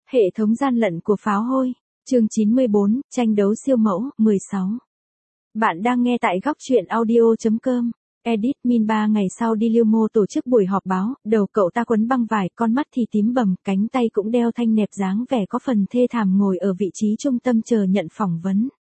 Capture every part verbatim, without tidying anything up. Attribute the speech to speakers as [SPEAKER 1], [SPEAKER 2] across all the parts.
[SPEAKER 1] Hệ thống gian lận của pháo hôi. Chương chín mươi bốn, tranh đấu siêu mẫu, mười sáu. Bạn đang nghe tại góc truyện audio chấm com. Edit min ba ngày sau Dilimo tổ chức buổi họp báo, đầu cậu ta quấn băng vải, con mắt thì tím bầm, cánh tay cũng đeo thanh nẹp dáng vẻ có phần thê thảm ngồi ở vị trí trung tâm chờ nhận phỏng vấn.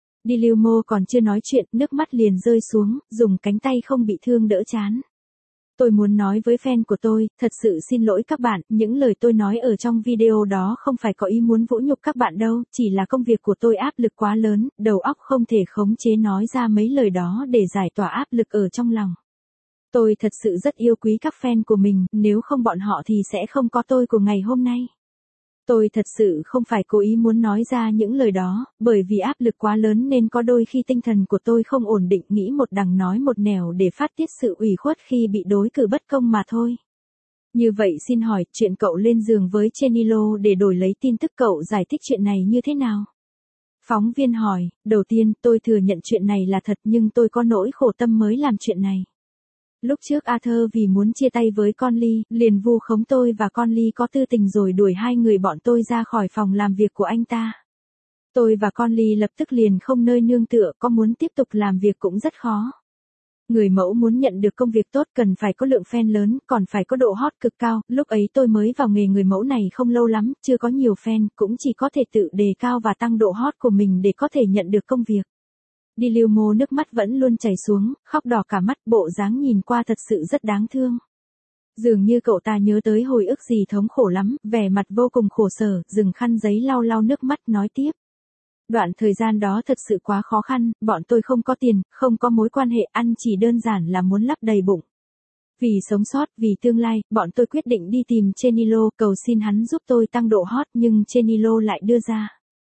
[SPEAKER 1] Dilimo còn chưa nói chuyện, nước mắt liền rơi xuống, dùng cánh tay không bị thương đỡ chán. Tôi muốn nói với fan của tôi, thật sự xin lỗi các bạn, những lời tôi nói ở trong video đó không phải có ý muốn vũ nhục các bạn đâu, chỉ là công việc của tôi áp lực quá lớn, đầu óc không thể khống chế nói ra mấy lời đó để giải tỏa áp lực ở trong lòng. Tôi thật sự rất yêu quý các fan của mình, nếu không bọn họ thì sẽ không có tôi của ngày hôm nay. Tôi thật sự không phải cố ý muốn nói ra những lời đó, bởi vì áp lực quá lớn nên có đôi khi tinh thần của tôi không ổn định, nghĩ một đằng nói một nẻo để phát tiết sự ủy khuất khi bị đối xử bất công mà thôi. Như vậy xin hỏi, chuyện cậu lên giường với Chenilo để đổi lấy tin tức, cậu giải thích chuyện này như thế nào? Phóng viên hỏi, đầu tiên tôi thừa nhận chuyện này là thật nhưng tôi có nỗi khổ tâm mới làm chuyện này. Lúc trước Arthur vì muốn chia tay với Conley, liền vu khống tôi và Conley có tư tình rồi đuổi hai người bọn tôi ra khỏi phòng làm việc của anh ta. Tôi và Conley lập tức liền không nơi nương tựa, có muốn tiếp tục làm việc cũng rất khó. Người mẫu muốn nhận được công việc tốt cần phải có lượng fan lớn, còn phải có độ hot cực cao, lúc ấy tôi mới vào nghề người mẫu này không lâu lắm, chưa có nhiều fan, cũng chỉ có thể tự đề cao và tăng độ hot của mình để có thể nhận được công việc. Dilimo nước mắt vẫn luôn chảy xuống, khóc đỏ cả mắt, bộ dáng nhìn qua thật sự rất đáng thương. Dường như cậu ta nhớ tới hồi ức gì thống khổ lắm, vẻ mặt vô cùng khổ sở, dùng khăn giấy lau lau nước mắt nói tiếp. Đoạn thời gian đó thật sự quá khó khăn, bọn tôi không có tiền, không có mối quan hệ, ăn chỉ đơn giản là muốn lấp đầy bụng. Vì sống sót, vì tương lai, bọn tôi quyết định đi tìm Chenilo, cầu xin hắn giúp tôi tăng độ hot nhưng Chenilo lại đưa ra.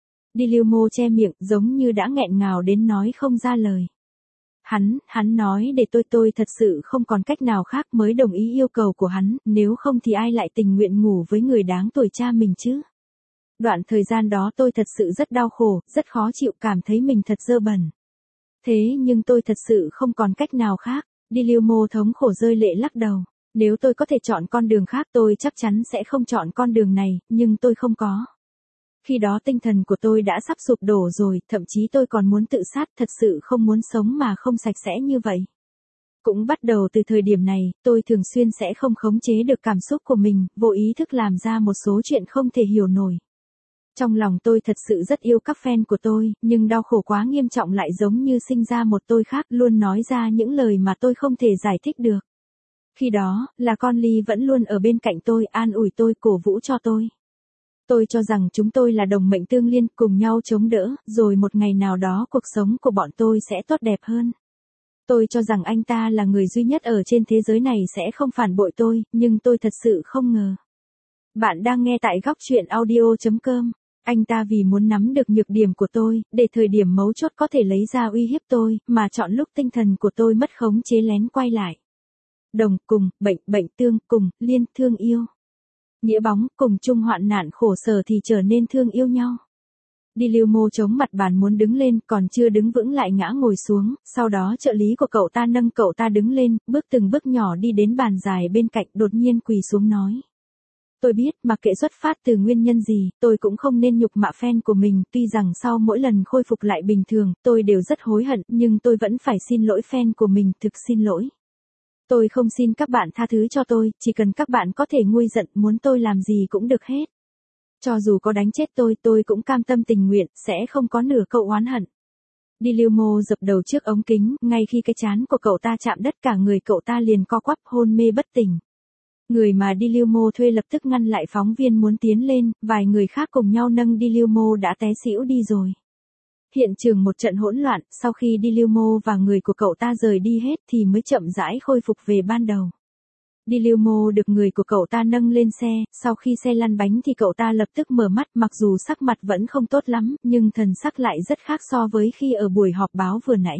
[SPEAKER 1] Dilimo che miệng, giống như đã nghẹn ngào đến nói không ra lời. Hắn, hắn nói để tôi tôi thật sự không còn cách nào khác mới đồng ý yêu cầu của hắn, nếu không thì ai lại tình nguyện ngủ với người đáng tuổi cha mình chứ. Đoạn thời gian đó tôi thật sự rất đau khổ, rất khó chịu, cảm thấy mình thật dơ bẩn. Thế nhưng tôi thật sự không còn cách nào khác, Dilimo thống khổ rơi lệ lắc đầu. Nếu tôi có thể chọn con đường khác tôi chắc chắn sẽ không chọn con đường này, nhưng tôi không có. Khi đó tinh thần của tôi đã sắp sụp đổ rồi, thậm chí tôi còn muốn tự sát, thật sự không muốn sống mà không sạch sẽ như vậy. Cũng bắt đầu từ thời điểm này, tôi thường xuyên sẽ không khống chế được cảm xúc của mình, vô ý thức làm ra một số chuyện không thể hiểu nổi. Trong lòng tôi thật sự rất yêu các fan của tôi, nhưng đau khổ quá nghiêm trọng lại giống như sinh ra một tôi khác, luôn nói ra những lời mà tôi không thể giải thích được. Khi đó, là Conley vẫn luôn ở bên cạnh tôi, an ủi tôi, cổ vũ cho tôi. Tôi cho rằng chúng tôi là đồng mệnh tương liên, cùng nhau chống đỡ, rồi một ngày nào đó cuộc sống của bọn tôi sẽ tốt đẹp hơn. Tôi cho rằng anh ta là người duy nhất ở trên thế giới này sẽ không phản bội tôi, nhưng tôi thật sự không ngờ. Bạn đang nghe tại góc truyện audio chấm com. Anh ta vì muốn nắm được nhược điểm của tôi, để thời điểm mấu chốt có thể lấy ra uy hiếp tôi, mà chọn lúc tinh thần của tôi mất khống chế lén quay lại. Đồng, cùng, bệnh, bệnh tương, cùng, liên, thương yêu. Nghĩa bóng, cùng chung hoạn nạn khổ sở thì trở nên thương yêu nhau. Dilimo chống mặt bàn muốn đứng lên, còn chưa đứng vững lại ngã ngồi xuống, sau đó trợ lý của cậu ta nâng cậu ta đứng lên, bước từng bước nhỏ đi đến bàn dài bên cạnh, đột nhiên quỳ xuống nói. Tôi biết, mặc kệ xuất phát từ nguyên nhân gì, tôi cũng không nên nhục mạ fan của mình, tuy rằng sau mỗi lần khôi phục lại bình thường, tôi đều rất hối hận, nhưng tôi vẫn phải xin lỗi fan của mình, thực xin lỗi. Tôi không xin các bạn tha thứ cho tôi, chỉ cần các bạn có thể nguôi giận, muốn tôi làm gì cũng được hết. Cho dù có đánh chết tôi, tôi cũng cam tâm tình nguyện, sẽ không có nửa câu oán hận. Dilimo dập đầu trước ống kính, ngay khi cái trán của cậu ta chạm đất cả người cậu ta liền co quắp hôn mê bất tỉnh. Người mà Dilimo thuê lập tức ngăn lại phóng viên muốn tiến lên, vài người khác cùng nhau nâng Dilimo đã té xỉu đi rồi. Hiện trường một trận hỗn loạn, sau khi Dilimo và người của cậu ta rời đi hết thì mới chậm rãi khôi phục về ban đầu. Dilimo được người của cậu ta nâng lên xe, sau khi xe lăn bánh thì cậu ta lập tức mở mắt, mặc dù sắc mặt vẫn không tốt lắm, nhưng thần sắc lại rất khác so với khi ở buổi họp báo vừa nãy.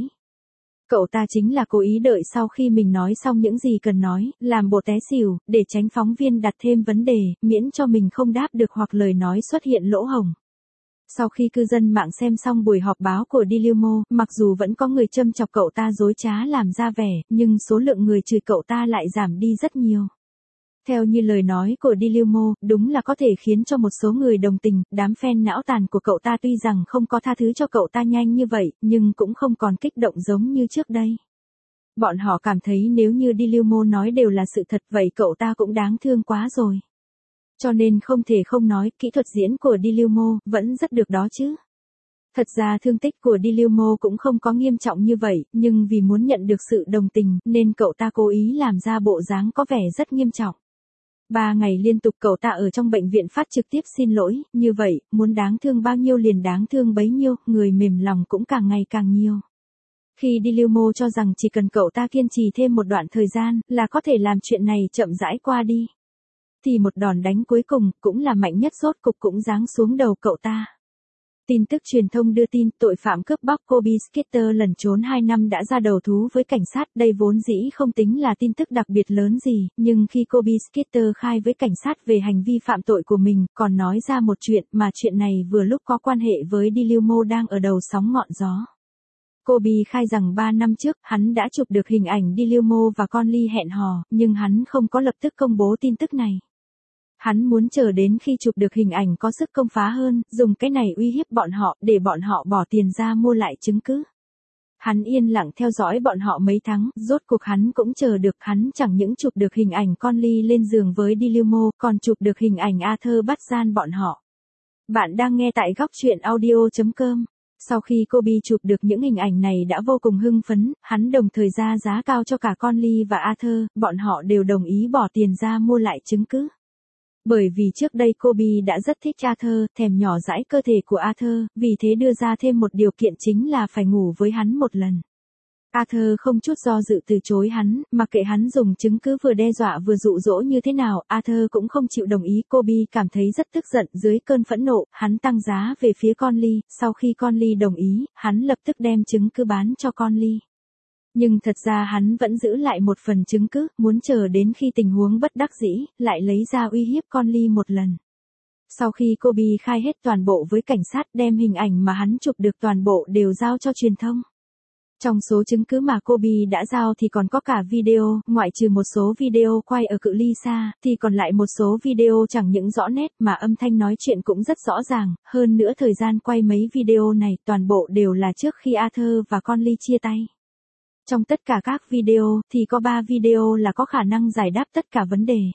[SPEAKER 1] Cậu ta chính là cố ý đợi sau khi mình nói xong những gì cần nói, làm bộ té xỉu, để tránh phóng viên đặt thêm vấn đề, miễn cho mình không đáp được hoặc lời nói xuất hiện lỗ hổng. Sau khi cư dân mạng xem xong buổi họp báo của Dilimo, mặc dù vẫn có người châm chọc cậu ta dối trá làm ra vẻ, nhưng số lượng người chửi cậu ta lại giảm đi rất nhiều. Theo như lời nói của Dilimo, đúng là có thể khiến cho một số người đồng tình, đám fan não tàn của cậu ta tuy rằng không có tha thứ cho cậu ta nhanh như vậy, nhưng cũng không còn kích động giống như trước đây. Bọn họ cảm thấy nếu như Dilimo nói đều là sự thật vậy cậu ta cũng đáng thương quá rồi. Cho nên không thể không nói, kỹ thuật diễn của Dilimo vẫn rất được đó chứ. Thật ra thương tích của Dilimo cũng không có nghiêm trọng như vậy, nhưng vì muốn nhận được sự đồng tình nên cậu ta cố ý làm ra bộ dáng có vẻ rất nghiêm trọng. Ba ngày liên tục cậu ta ở trong bệnh viện phát trực tiếp xin lỗi, như vậy, muốn đáng thương bao nhiêu liền đáng thương bấy nhiêu, người mềm lòng cũng càng ngày càng nhiều. Khi Dilimo cho rằng chỉ cần cậu ta kiên trì thêm một đoạn thời gian là có thể làm chuyện này chậm rãi qua đi. Thì một đòn đánh cuối cùng cũng là mạnh nhất rốt cục cũng giáng xuống đầu cậu ta. Tin tức truyền thông đưa tin tội phạm cướp bóc Kobe Skeeter lẩn trốn hai năm đã ra đầu thú với cảnh sát. Đây vốn dĩ không tính là tin tức đặc biệt lớn gì, nhưng khi Kobe Skeeter khai với cảnh sát về hành vi phạm tội của mình, còn nói ra một chuyện mà chuyện này vừa lúc có quan hệ với Dilimo đang ở đầu sóng ngọn gió. Kobe khai rằng ba năm trước, hắn đã chụp được hình ảnh Dilimo và Conley hẹn hò, nhưng hắn không có lập tức công bố tin tức này. Hắn muốn chờ đến khi chụp được hình ảnh có sức công phá hơn, dùng cái này uy hiếp bọn họ, để bọn họ bỏ tiền ra mua lại chứng cứ. Hắn yên lặng theo dõi bọn họ mấy tháng, rốt cuộc hắn cũng chờ được, hắn chẳng những chụp được hình ảnh Conley lên giường với Dilimo, còn chụp được hình ảnh Arthur bắt gian bọn họ. Bạn đang nghe tại góc truyện audio chấm com. Sau khi Kobe chụp được những hình ảnh này đã vô cùng hưng phấn, hắn đồng thời ra giá cao cho cả Conley và Arthur, bọn họ đều đồng ý bỏ tiền ra mua lại chứng cứ. Bởi vì trước đây Kobe đã rất thích Arthur, thèm nhỏ dãi cơ thể của Arthur, vì thế đưa ra thêm một điều kiện chính là phải ngủ với hắn một lần. Arthur không chút do dự từ chối hắn, mặc kệ hắn dùng chứng cứ vừa đe dọa vừa dụ dỗ như thế nào, Arthur cũng không chịu đồng ý. Kobe cảm thấy rất tức giận, dưới cơn phẫn nộ, hắn tăng giá về phía Conley, sau khi Conley đồng ý, hắn lập tức đem chứng cứ bán cho Conley. Nhưng thật ra hắn vẫn giữ lại một phần chứng cứ, muốn chờ đến khi tình huống bất đắc dĩ, lại lấy ra uy hiếp Conley một lần. Sau khi Kobe khai hết toàn bộ với cảnh sát, đem hình ảnh mà hắn chụp được toàn bộ đều giao cho truyền thông. Trong số chứng cứ mà Kobe đã giao thì còn có cả video, ngoại trừ một số video quay ở cự ly xa, thì còn lại một số video chẳng những rõ nét mà âm thanh nói chuyện cũng rất rõ ràng, hơn nữa thời gian quay mấy video này toàn bộ đều là trước khi Arthur và Conley chia tay. Trong tất cả các video, thì có ba video là có khả năng giải đáp tất cả vấn đề.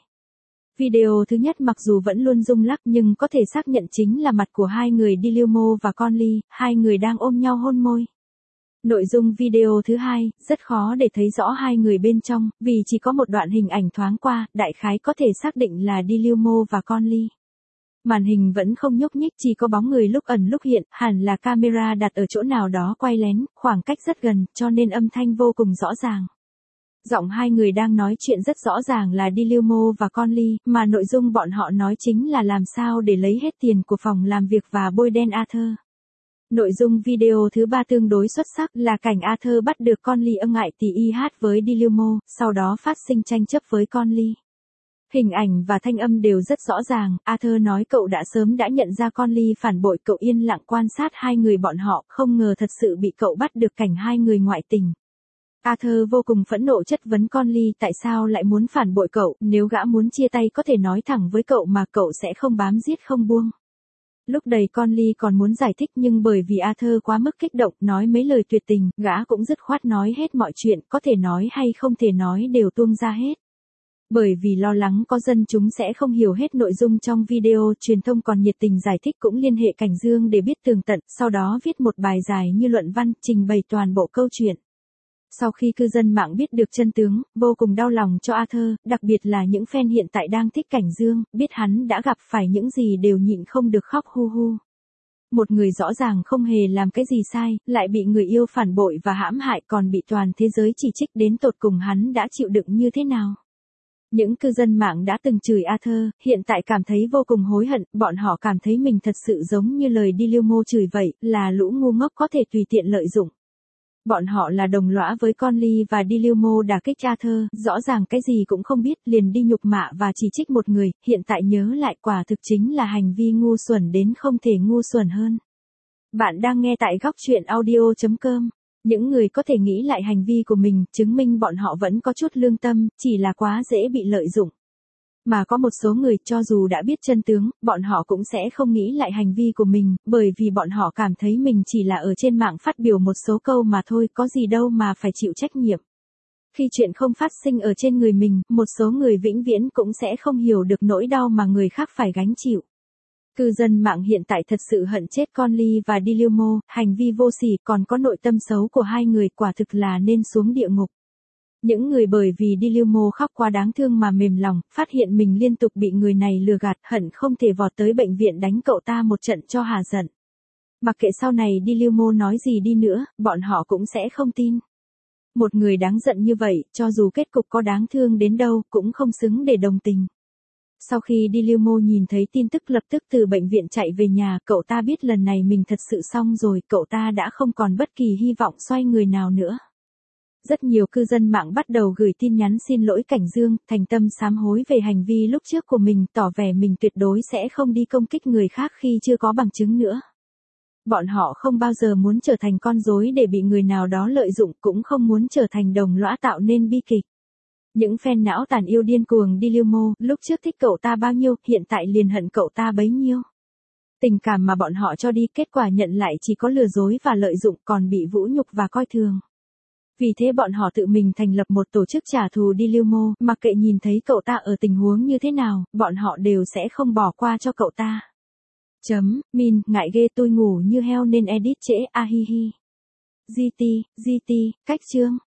[SPEAKER 1] Video thứ nhất mặc dù vẫn luôn rung lắc nhưng có thể xác nhận chính là mặt của hai người Dilimo và Conley, hai người đang ôm nhau hôn môi. Nội dung video thứ hai, rất khó để thấy rõ hai người bên trong, vì chỉ có một đoạn hình ảnh thoáng qua, đại khái có thể xác định là Dilimo và Conley. Màn hình vẫn không nhúc nhích, chỉ có bóng người lúc ẩn lúc hiện, hẳn là camera đặt ở chỗ nào đó quay lén, khoảng cách rất gần, cho nên âm thanh vô cùng rõ ràng. Giọng hai người đang nói chuyện rất rõ ràng là Dilimo và Conley, mà nội dung bọn họ nói chính là làm sao để lấy hết tiền của phòng làm việc và bôi đen Arthur. Nội dung video thứ ba tương đối xuất sắc là cảnh Arthur bắt được Conley ân ại tỉ y hát với Dilimo, sau đó phát sinh tranh chấp với Conley. Hình ảnh và thanh âm đều rất rõ ràng, Arthur nói cậu đã sớm đã nhận ra Conley phản bội, cậu yên lặng quan sát hai người bọn họ, không ngờ thật sự bị cậu bắt được cảnh hai người ngoại tình. Arthur vô cùng phẫn nộ chất vấn Conley tại sao lại muốn phản bội cậu, nếu gã muốn chia tay có thể nói thẳng với cậu mà cậu sẽ không bám giết không buông. Lúc đầy Conley còn muốn giải thích nhưng bởi vì Arthur quá mức kích động, nói mấy lời tuyệt tình, gã cũng dứt khoát nói hết mọi chuyện, có thể nói hay không thể nói đều tuông ra hết. Bởi vì lo lắng có dân chúng sẽ không hiểu hết nội dung trong video, truyền thông còn nhiệt tình giải thích cũng liên hệ Cảnh Dương để biết tường tận, sau đó viết một bài dài như luận văn, trình bày toàn bộ câu chuyện. Sau khi cư dân mạng biết được chân tướng, vô cùng đau lòng cho Arthur, đặc biệt là những fan hiện tại đang thích Cảnh Dương, biết hắn đã gặp phải những gì đều nhịn không được khóc hu hu. Một người rõ ràng không hề làm cái gì sai, lại bị người yêu phản bội và hãm hại còn bị toàn thế giới chỉ trích đến tột cùng hắn đã chịu đựng như thế nào. Những cư dân mạng đã từng chửi Arthur, hiện tại cảm thấy vô cùng hối hận, bọn họ cảm thấy mình thật sự giống như lời Dilimo chửi vậy, là lũ ngu ngốc có thể tùy tiện lợi dụng. Bọn họ là đồng lõa với Conley và Dilimo đả kích Arthur, rõ ràng cái gì cũng không biết, liền đi nhục mạ và chỉ trích một người, hiện tại nhớ lại quả thực chính là hành vi ngu xuẩn đến không thể ngu xuẩn hơn. Bạn đang nghe tại góc truyện audio chấm com. Những người có thể nghĩ lại hành vi của mình, chứng minh bọn họ vẫn có chút lương tâm, chỉ là quá dễ bị lợi dụng. Mà có một số người cho dù đã biết chân tướng, bọn họ cũng sẽ không nghĩ lại hành vi của mình, bởi vì bọn họ cảm thấy mình chỉ là ở trên mạng phát biểu một số câu mà thôi, có gì đâu mà phải chịu trách nhiệm. Khi chuyện không phát sinh ở trên người mình, một số người vĩnh viễn cũng sẽ không hiểu được nỗi đau mà người khác phải gánh chịu. Cư dân mạng hiện tại thật sự hận chết Conley và Dilimo, hành vi vô sỉ còn có nội tâm xấu của hai người quả thực là nên xuống địa ngục. Những người bởi vì Dilimo khóc quá đáng thương mà mềm lòng, phát hiện mình liên tục bị người này lừa gạt, hận không thể vọt tới bệnh viện đánh cậu ta một trận cho hả giận. Mặc kệ sau này Dilimo nói gì đi nữa, bọn họ cũng sẽ không tin. Một người đáng giận như vậy, cho dù kết cục có đáng thương đến đâu, cũng không xứng để đồng tình. Sau khi Dilimo nhìn thấy tin tức lập tức từ bệnh viện chạy về nhà, cậu ta biết lần này mình thật sự xong rồi, cậu ta đã không còn bất kỳ hy vọng xoay người nào nữa. Rất nhiều cư dân mạng bắt đầu gửi tin nhắn xin lỗi Cảnh Dương, thành tâm sám hối về hành vi lúc trước của mình, tỏ vẻ mình tuyệt đối sẽ không đi công kích người khác khi chưa có bằng chứng nữa. Bọn họ không bao giờ muốn trở thành con rối để bị người nào đó lợi dụng, cũng không muốn trở thành đồng lõa tạo nên bi kịch. Những fan não tàn yêu điên cuồng Dilimo, lúc trước thích cậu ta bao nhiêu, hiện tại liền hận cậu ta bấy nhiêu. Tình cảm mà bọn họ cho đi, kết quả nhận lại chỉ có lừa dối và lợi dụng, còn bị vũ nhục và coi thường. Vì thế bọn họ tự mình thành lập một tổ chức trả thù Dilimo, mặc kệ nhìn thấy cậu ta ở tình huống như thế nào, bọn họ đều sẽ không bỏ qua cho cậu ta. Chấm, min, ngại ghê tôi ngủ như heo nên edit trễ, a hi hi. giê tê, giê tê, cách chương.